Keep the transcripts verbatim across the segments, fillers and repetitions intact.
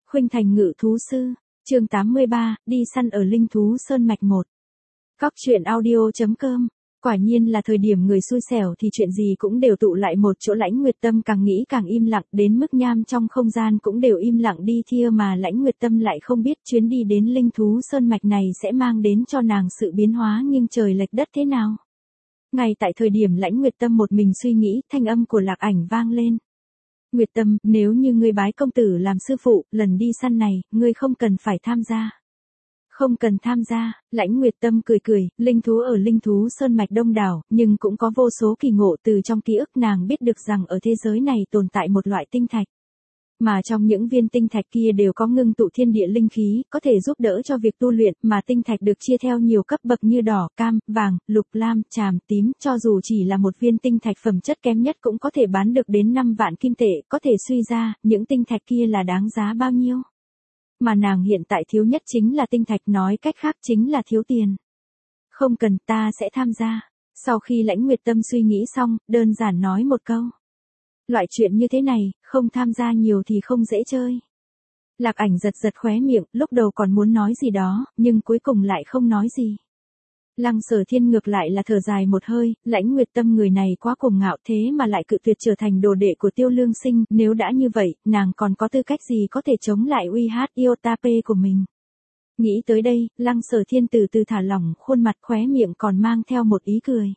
Khuynh Thành Ngự Thú Sư, chương tám mươi ba, đi săn ở Linh Thú Sơn Mạch một. Cóc truyện audio chấm com. Quả nhiên là thời điểm người xui xẻo thì chuyện gì cũng đều tụ lại một chỗ. Lãnh Nguyệt Tâm càng nghĩ càng im lặng, đến mức nham trong không gian cũng đều im lặng đi thia, mà Lãnh Nguyệt Tâm lại không biết chuyến đi đến Linh Thú Sơn Mạch này sẽ mang đến cho nàng sự biến hóa nghiêng trời lệch đất thế nào. Ngay tại thời điểm Lãnh Nguyệt Tâm một mình suy nghĩ, thanh âm của Lạc Ảnh vang lên. Nguyệt Tâm, nếu như ngươi bái công tử làm sư phụ, lần đi săn này, ngươi không cần phải tham gia. Không cần tham gia, Lãnh Nguyệt Tâm cười cười, linh thú ở Linh Thú Sơn Mạch đông đảo, nhưng cũng có vô số kỳ ngộ. Từ trong ký ức nàng biết được rằng ở thế giới này tồn tại một loại tinh thạch. Mà trong những viên tinh thạch kia đều có ngưng tụ thiên địa linh khí, có thể giúp đỡ cho việc tu luyện, mà tinh thạch được chia theo nhiều cấp bậc như đỏ, cam, vàng, lục, lam, tràm, tím, cho dù chỉ là một viên tinh thạch phẩm chất kém nhất cũng có thể bán được đến năm vạn kim tệ, có thể suy ra, những tinh thạch kia là đáng giá bao nhiêu. Mà nàng hiện tại thiếu nhất chính là tinh thạch, nói cách khác chính là thiếu tiền. Không cần, ta sẽ tham gia. Sau khi Lãnh Nguyệt Tâm suy nghĩ xong, đơn giản nói một câu. Loại chuyện như thế này, không tham gia nhiều thì không dễ chơi. Lạc Ảnh giật giật khóe miệng, lúc đầu còn muốn nói gì đó, nhưng cuối cùng lại không nói gì. Lăng Sở Thiên ngược lại là thở dài một hơi, Lãnh Nguyệt Tâm người này quá cuồng ngạo, thế mà lại cự tuyệt trở thành đồ đệ của Tiêu Lương Sinh, nếu đã như vậy, nàng còn có tư cách gì có thể chống lại uy hát Iotape của mình. Nghĩ tới đây, Lăng Sở Thiên từ từ thả lỏng khuôn mặt, khóe miệng còn mang theo một ý cười.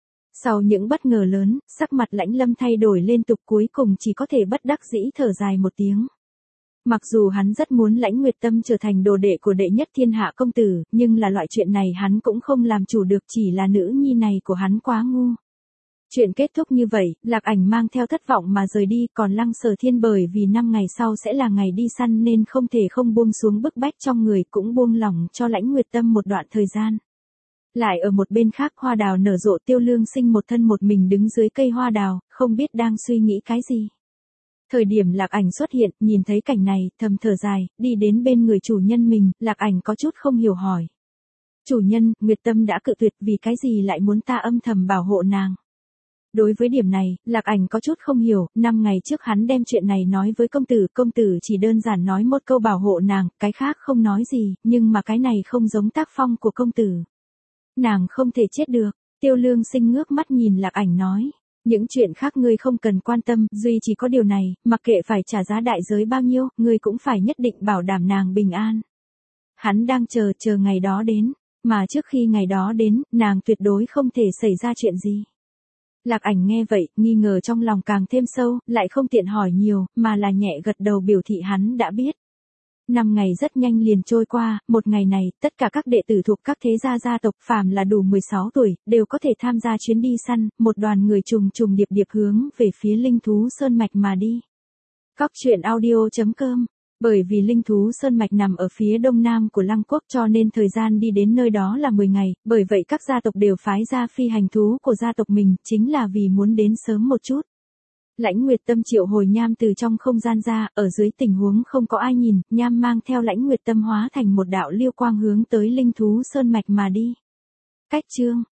Sau những bất ngờ lớn, sắc mặt Lãnh Lâm thay đổi liên tục, cuối cùng chỉ có thể bất đắc dĩ thở dài một tiếng. Mặc dù hắn rất muốn Lãnh Nguyệt Tâm trở thành đồ đệ của đệ nhất thiên hạ công tử, nhưng là loại chuyện này hắn cũng không làm chủ được, chỉ là nữ nhi này của hắn quá ngu. Chuyện kết thúc như vậy, Lạc Ảnh mang theo thất vọng mà rời đi, còn Lăng Sở Thiên bởi vì năm ngày sau sẽ là ngày đi săn nên không thể không buông xuống bức bách trong người, cũng buông lỏng cho Lãnh Nguyệt Tâm một đoạn thời gian. Lại ở một bên khác, hoa đào nở rộ, Tiêu Lương Sinh một thân một mình đứng dưới cây hoa đào, không biết đang suy nghĩ cái gì. Thời điểm Lạc Ảnh xuất hiện, nhìn thấy cảnh này, thầm thở dài, đi đến bên người chủ nhân mình, Lạc Ảnh có chút không hiểu hỏi. Chủ nhân, Nguyệt Tâm đã cự tuyệt, vì cái gì lại muốn ta âm thầm bảo hộ nàng? Đối với điểm này, Lạc Ảnh có chút không hiểu, năm ngày trước hắn đem chuyện này nói với công tử, công tử chỉ đơn giản nói một câu bảo hộ nàng, cái khác không nói gì, nhưng mà cái này không giống tác phong của công tử. Nàng không thể chết được. Tiêu Lương Sinh ngước mắt nhìn Lạc Ảnh nói. Những chuyện khác ngươi không cần quan tâm, duy chỉ có điều này, mặc kệ phải trả giá đại giới bao nhiêu, ngươi cũng phải nhất định bảo đảm nàng bình an. Hắn đang chờ, chờ ngày đó đến, mà trước khi ngày đó đến, nàng tuyệt đối không thể xảy ra chuyện gì. Lạc Ảnh nghe vậy, nghi ngờ trong lòng càng thêm sâu, lại không tiện hỏi nhiều, mà là nhẹ gật đầu biểu thị hắn đã biết. Năm ngày rất nhanh liền trôi qua, một ngày này, tất cả các đệ tử thuộc các thế gia gia tộc phàm là đủ mười sáu tuổi, đều có thể tham gia chuyến đi săn, một đoàn người trùng trùng điệp điệp hướng về phía Linh Thú Sơn Mạch mà đi. Cóc truyện audio chấm com. Bởi vì Linh Thú Sơn Mạch nằm ở phía đông nam của Lăng Quốc cho nên thời gian đi đến nơi đó là mười ngày, bởi vậy các gia tộc đều phái ra phi hành thú của gia tộc mình, chính là vì muốn đến sớm một chút. Lãnh Nguyệt Tâm triệu hồi nham từ trong không gian ra, ở dưới tình huống không có ai nhìn, nham mang theo Lãnh Nguyệt Tâm hóa thành một đạo liêu quang hướng tới Linh Thú Sơn Mạch mà đi. Cách chương